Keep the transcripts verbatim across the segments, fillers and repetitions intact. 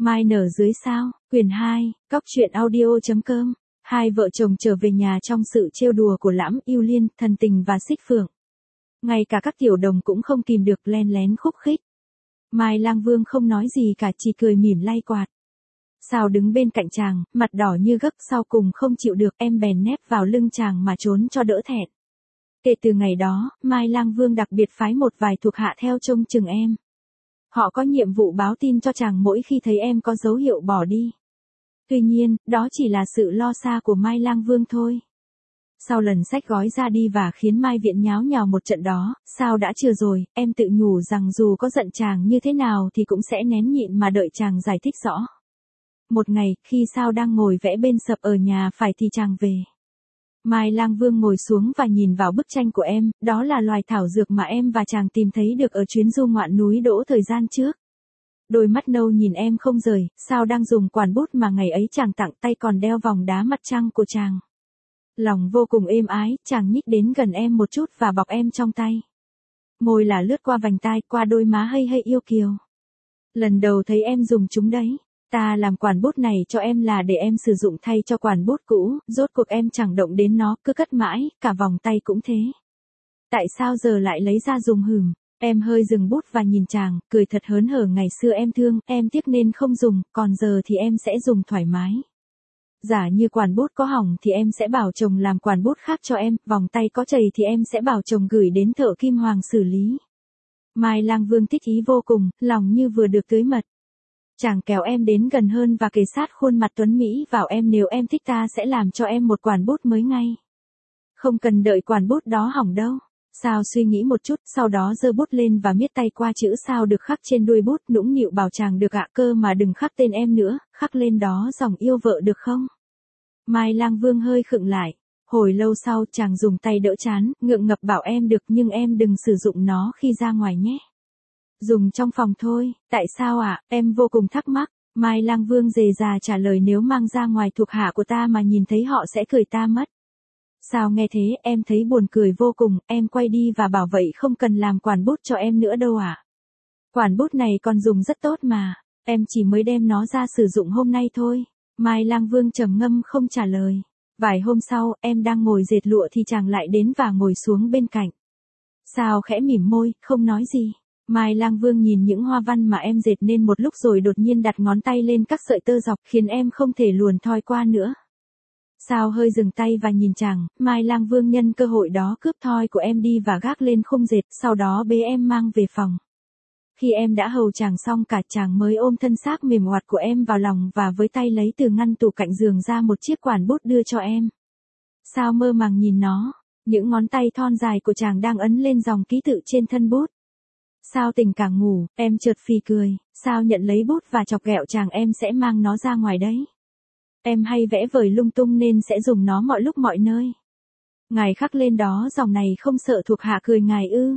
Mai nở dưới sao, quyển hai, cóc truyện audio.com. Hai vợ chồng trở về nhà trong sự trêu đùa của Lãm Yêu Liên, Thần Tình và Xích Phượng. Ngay cả các tiểu đồng cũng không kìm được len lén khúc khích. Mai Lang Vương không nói gì cả, chỉ cười mỉm lay quạt. Sao đứng bên cạnh chàng, mặt đỏ như gấc, sau cùng không chịu được, em bèn nép vào lưng chàng mà trốn cho đỡ thẹn. Kể từ ngày đó, Mai Lang Vương đặc biệt phái một vài thuộc hạ theo trông chừng em. Họ có nhiệm vụ báo tin cho chàng mỗi khi thấy em có dấu hiệu bỏ đi. Tuy nhiên, đó chỉ là sự lo xa của Mai Lang Vương thôi. Sau lần xách gói ra đi và khiến Mai Viện nháo nhào một trận đó, sao đã chưa rồi, em tự nhủ rằng dù có giận chàng như thế nào thì cũng sẽ nén nhịn mà đợi chàng giải thích rõ. Một ngày, khi Sao đang ngồi vẽ bên sập ở nhà phải thì chàng về. Mai Lang Vương ngồi xuống và nhìn vào bức tranh của em, đó là loài thảo dược mà em và chàng tìm thấy được ở chuyến du ngoạn núi Đỗ thời gian trước. Đôi mắt nâu nhìn em không rời, Sao đang dùng quản bút mà ngày ấy chàng tặng, tay còn đeo vòng đá mặt trăng của chàng. Lòng vô cùng êm ái, chàng nhích đến gần em một chút và bọc em trong tay. Môi là lướt qua vành tai, qua đôi má hơi hơi yêu kiều. Lần đầu thấy em dùng chúng đấy. Ta làm quản bút này cho em là để em sử dụng thay cho quản bút cũ, rốt cuộc em chẳng động đến nó, cứ cất mãi, cả vòng tay cũng thế. Tại sao giờ lại lấy ra dùng hừm? Em hơi dừng bút và nhìn chàng, cười thật hớn hở, ngày xưa em thương, em tiếc nên không dùng, còn giờ thì em sẽ dùng thoải mái. Giả như quản bút có hỏng thì em sẽ bảo chồng làm quản bút khác cho em, vòng tay có chày thì em sẽ bảo chồng gửi đến thợ kim hoàng xử lý. Mai Lang Vương thích ý vô cùng, lòng như vừa được tưới mật. Chàng kéo em đến gần hơn và kề sát khuôn mặt tuấn Mỹ vào em, nếu em thích ta sẽ làm cho em một quản bút mới ngay. Không cần đợi quản bút đó hỏng đâu. Sao suy nghĩ một chút, sau đó giơ bút lên và miết tay qua chữ Sao được khắc trên đuôi bút, nũng nịu bảo chàng được ạ, cơ mà đừng khắc tên em nữa, khắc lên đó dòng yêu vợ được không? Mai Lang Vương hơi khựng lại. Hồi lâu sau chàng dùng tay đỡ trán, ngượng ngập bảo em được, nhưng em đừng sử dụng nó khi ra ngoài nhé. Dùng trong phòng thôi. Tại sao ạ? À? Em vô cùng thắc mắc. Mai Lang Vương dề dà trả lời, nếu mang ra ngoài thuộc hạ của ta mà nhìn thấy họ sẽ cười ta mất. Sao nghe thế, em thấy buồn cười vô cùng, em quay đi và bảo vậy không cần làm quản bút cho em nữa đâu ạ. À? Quản bút này còn dùng rất tốt mà, em chỉ mới đem nó ra sử dụng hôm nay thôi. Mai Lang Vương trầm ngâm không trả lời. Vài hôm sau, em đang ngồi dệt lụa thì chàng lại đến và ngồi xuống bên cạnh. Sao khẽ mỉm môi, không nói gì. Mai Lang Vương nhìn những hoa văn mà em dệt nên một lúc rồi đột nhiên đặt ngón tay lên các sợi tơ dọc, khiến em không thể luồn thoi qua nữa. Sao hơi dừng tay và nhìn chàng, Mai Lang Vương nhân cơ hội đó cướp thoi của em đi và gác lên khung dệt, sau đó bế em mang về phòng. Khi em đã hầu chàng xong cả, chàng mới ôm thân xác mềm oặt của em vào lòng và với tay lấy từ ngăn tủ cạnh giường ra một chiếc quản bút đưa cho em. Sao mơ màng nhìn nó, những ngón tay thon dài của chàng đang ấn lên dòng ký tự trên thân bút. Sao tỉnh cả ngủ, em chợt phì cười, Sao nhận lấy bút và chọc ghẹo chàng, em sẽ mang nó ra ngoài đấy. Em hay vẽ vời lung tung nên sẽ dùng nó mọi lúc mọi nơi. Ngài khắc lên đó dòng này không sợ thuộc hạ cười ngài ư?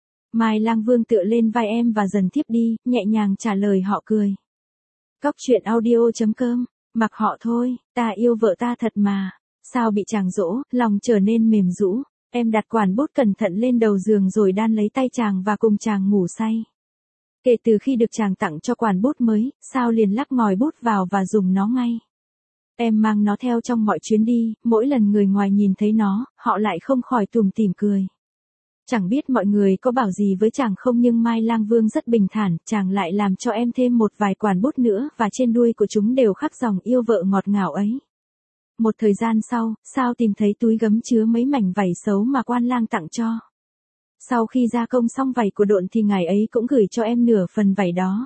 Mai Lang Vương tựa lên vai em và dần thiếp đi, nhẹ nhàng trả lời họ cười. Cóc truyện audio.com, mặc họ thôi, ta yêu vợ ta thật mà. Sao bị chàng dỗ, lòng trở nên mềm rũ. Em đặt quản bút cẩn thận lên đầu giường rồi đan lấy tay chàng và cùng chàng ngủ say. Kể từ khi được chàng tặng cho quản bút mới, Sao liền lắc ngòi bút vào và dùng nó ngay. Em mang nó theo trong mọi chuyến đi, mỗi lần người ngoài nhìn thấy nó, họ lại không khỏi tủm tỉm cười. Chẳng biết mọi người có bảo gì với chàng không, nhưng Mai Lang Vương rất bình thản, chàng lại làm cho em thêm một vài quản bút nữa và trên đuôi của chúng đều khắc dòng yêu vợ ngọt ngào ấy. Một thời gian sau, Sao tìm thấy túi gấm chứa mấy mảnh vảy xấu mà quan lang tặng cho. Sau khi gia công xong vảy của Độn thì ngài ấy cũng gửi cho em nửa phần vảy đó.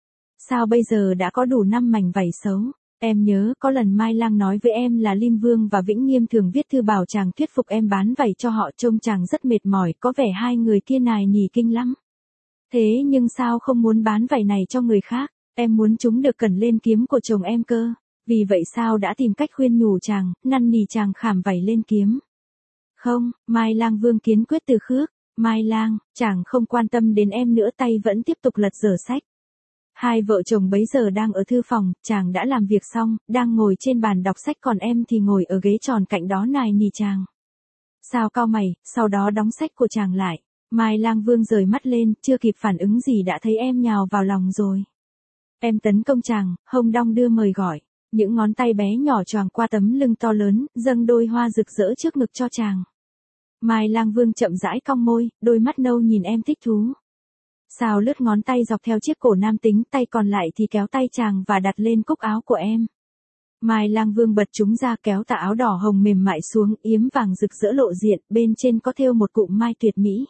Sao bây giờ đã có đủ năm mảnh vảy xấu. Em nhớ có lần Mai Lang nói với em là Lim Vương và Vĩnh Nghiêm thường viết thư bảo chàng thuyết phục em bán vảy cho họ, trông chàng rất mệt mỏi, có vẻ hai người kia nài nỉ kinh lắm. Thế nhưng Sao không muốn bán vảy này cho người khác, em muốn chúng được cẩn lên kiếm của chồng em cơ. Vì vậy Sao đã tìm cách khuyên nhủ chàng, năn nỉ chàng khảm vảy lên kiếm. Không, Mai Lang Vương kiên quyết từ khước. Mai Lang, chàng không quan tâm đến em nữa, tay vẫn tiếp tục lật dở sách. Hai vợ chồng bấy giờ đang ở thư phòng, chàng đã làm việc xong, đang ngồi trên bàn đọc sách, còn em thì ngồi ở ghế tròn cạnh đó nài nỉ chàng. Sao cau mày, sau đó đóng sách của chàng lại. Mai Lang Vương rời mắt lên, chưa kịp phản ứng gì đã thấy em nhào vào lòng rồi. Em tấn công chàng, hông đong đưa mời gọi. Những ngón tay bé nhỏ choàng qua tấm lưng to lớn, dâng đôi hoa rực rỡ trước ngực cho chàng. Mai Lang Vương chậm rãi cong môi, đôi mắt nâu nhìn em thích thú. Sao lướt ngón tay dọc theo chiếc cổ nam tính, tay còn lại thì kéo tay chàng và đặt lên cúc áo của em. Mai Lang Vương bật chúng ra, kéo tà áo đỏ hồng mềm mại xuống, yếm vàng rực rỡ lộ diện, bên trên có thêu một cụm mai tuyệt mỹ.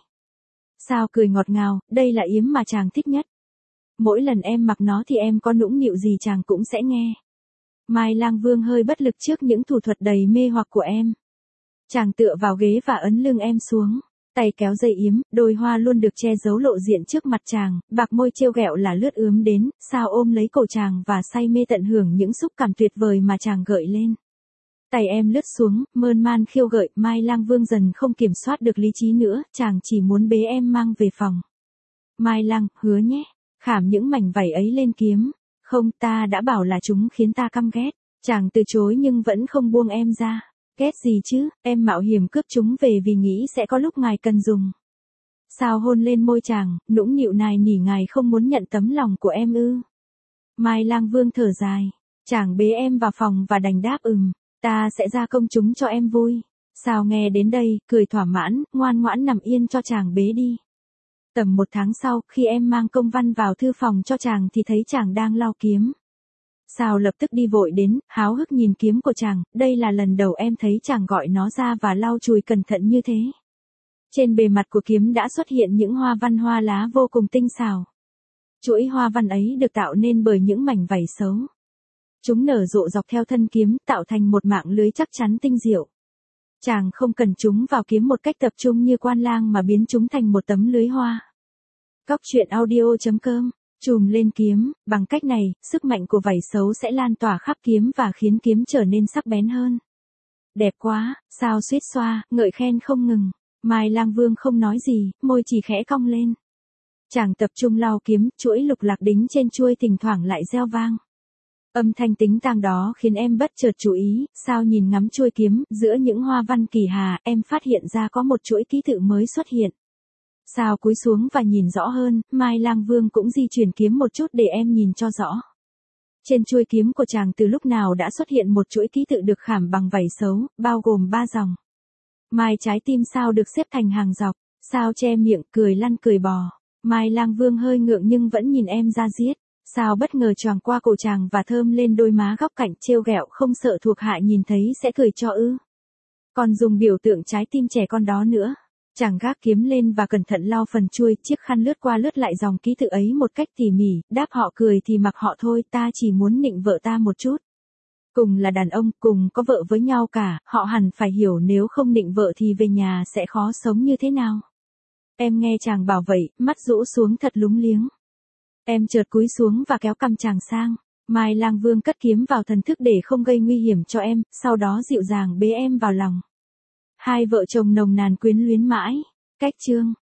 Sao cười ngọt ngào, đây là yếm mà chàng thích nhất. Mỗi lần em mặc nó thì em có nũng nịu gì chàng cũng sẽ nghe. Mai Lang Vương hơi bất lực trước những thủ thuật đầy mê hoặc của em. Chàng tựa vào ghế và ấn lưng em xuống. Tay kéo dây yếm, đôi hoa luôn được che giấu lộ diện trước mặt chàng, bạc môi trêu ghẹo là lướt ướm đến, sao ôm lấy cổ chàng và say mê tận hưởng những xúc cảm tuyệt vời mà chàng gợi lên. Tay em lướt xuống, mơn man khiêu gợi, Mai Lang Vương dần không kiểm soát được lý trí nữa, chàng chỉ muốn bế em mang về phòng. Mai Lang, hứa nhé, khảm những mảnh vảy ấy lên kiếm. Không, ta đã bảo là chúng khiến ta căm ghét. Chàng từ chối nhưng vẫn không buông em ra. Ghét gì chứ, em mạo hiểm cướp chúng về vì nghĩ sẽ có lúc ngài cần dùng. Sao hôn lên môi chàng, nũng nịu nài nỉ ngài không muốn nhận tấm lòng của em ư. Mai Lang Vương thở dài. Chàng bế em vào phòng và đành đáp ừm, ta sẽ ra công chúng cho em vui. Sao nghe đến đây, cười thỏa mãn, ngoan ngoãn nằm yên cho chàng bế đi. Tầm một tháng sau, khi em mang công văn vào thư phòng cho chàng thì thấy chàng đang lau kiếm. Sao lập tức đi vội đến, háo hức nhìn kiếm của chàng, đây là lần đầu em thấy chàng gọi nó ra và lau chùi cẩn thận như thế. Trên bề mặt của kiếm đã xuất hiện những hoa văn hoa lá vô cùng tinh xảo. Chuỗi hoa văn ấy được tạo nên bởi những mảnh vảy xấu. Chúng nở rộ dọc theo thân kiếm, tạo thành một mạng lưới chắc chắn tinh diệu. Chàng không cần chúng vào kiếm một cách tập trung như Quan Lang mà biến chúng thành một tấm lưới hoa. Cóc truyện audio chấm com, chùm lên kiếm, bằng cách này, sức mạnh của vảy xấu sẽ lan tỏa khắp kiếm và khiến kiếm trở nên sắc bén hơn. Đẹp quá, sao suýt xoa, ngợi khen không ngừng. Mai Lang Vương không nói gì, môi chỉ khẽ cong lên. Chàng tập trung lau kiếm, chuỗi lục lạc đính trên chuôi thỉnh thoảng lại reo vang. Âm thanh tính tang đó khiến em bất chợt chú ý, sao nhìn ngắm chuôi kiếm, giữa những hoa văn kỳ hà, em phát hiện ra có một chuỗi ký tự mới xuất hiện. Sao cúi xuống và nhìn rõ hơn, Mai Lang Vương cũng di chuyển kiếm một chút để em nhìn cho rõ. Trên chuôi kiếm của chàng từ lúc nào đã xuất hiện một chuỗi ký tự được khảm bằng vảy xấu, bao gồm ba dòng. Mai trái tim sao được xếp thành hàng dọc, sao che miệng, cười lăn cười bò. Mai Lang Vương hơi ngượng nhưng vẫn nhìn em ra diết. Sao bất ngờ choàng qua cổ chàng và thơm lên đôi má góc cạnh, trêu ghẹo không sợ thuộc hạ nhìn thấy sẽ cười cho ư. Còn dùng biểu tượng trái tim trẻ con đó nữa. Chàng gác kiếm lên và cẩn thận lau phần chuôi, chiếc khăn lướt qua lướt lại dòng ký tự ấy một cách tỉ mỉ, đáp họ cười thì mặc họ thôi, ta chỉ muốn nịnh vợ ta một chút. Cùng là đàn ông, cùng có vợ với nhau cả, họ hẳn phải hiểu nếu không nịnh vợ thì về nhà sẽ khó sống như thế nào. Em nghe chàng bảo vậy, mắt rũ xuống thật lúng liếng. Em chợt cúi xuống và kéo cằm chàng sang. Mai Lang Vương cất kiếm vào thần thức để không gây nguy hiểm cho em, sau đó dịu dàng bế em vào lòng. Hai vợ chồng nồng nàn quyến luyến mãi. Cách chương